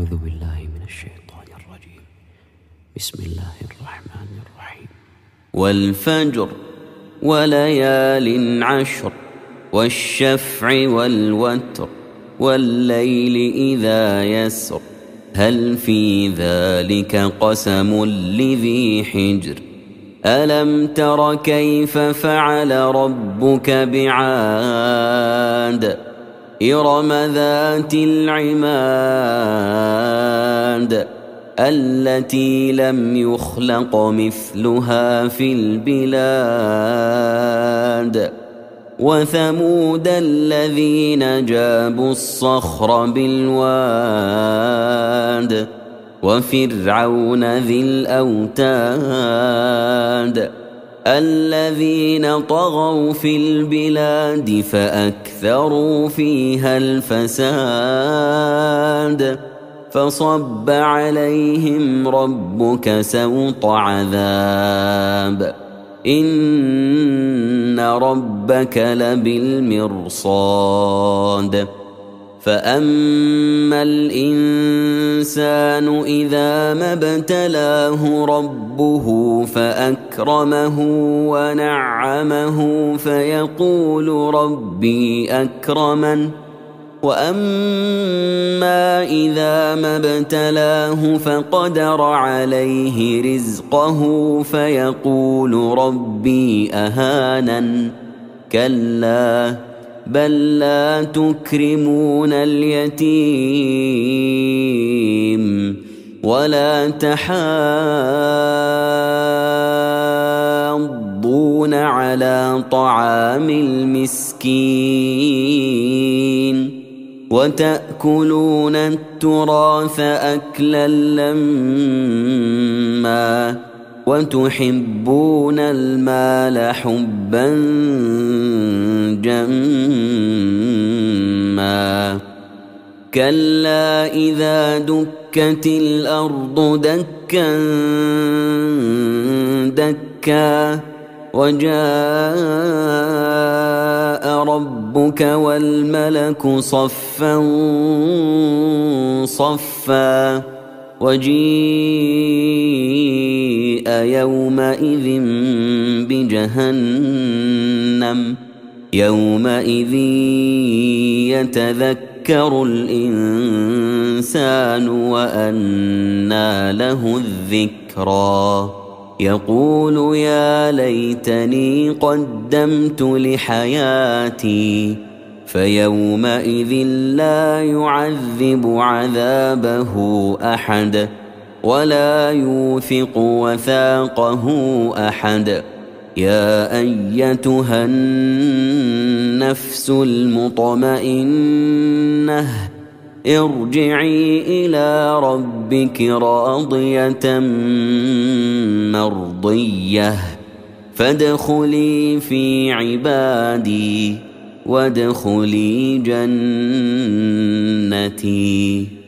أعوذ بالله من الشيطان الرجيم. بسم الله الرحمن الرحيم. والفجر وليال عشر والشفع والوتر والليل إذا يسر هل في ذلك قسم لذي حجر ألم تر كيف فعل ربك بعاد إرم ذات العماد التي لم يخلق مثلها في البلاد وثمود الذين جابوا الصخر بالواد وفرعون ذي الأوتاد الذين طغوا في البلاد فأكثروا فيها الفساد فصب عليهم ربك سوط عذاب إن ربك لبالمرصاد فأما الإنسان إذا ما ابتلاه ربه فأكرمه ونعمه فيقول ربي أكرمن وأما إذا ما ابتلاه فقدر عليه رزقه فيقول ربي أهانن كلا بل لا تكرمون اليتيم ولا تحاضون على طعام المسكين وتأكلون التراث أكلا لما وتحبون المال حبا جما كلا إذا دكت الأرض دكا دكا وجاء ربك والملك صفا صفا وجيء يومئذ بجهنم يومئذ يتذكر الإنسان وأنى له الذكرى يقول يا ليتني قدمت لحياتي فيومئذ لا يعذب عذابه أحد ولا يوثق وثاقه أحد يا أيتها النفس المطمئنة ارجعي إلى ربك راضية مرضية فادخلي في عبادي وادخلي جنتي.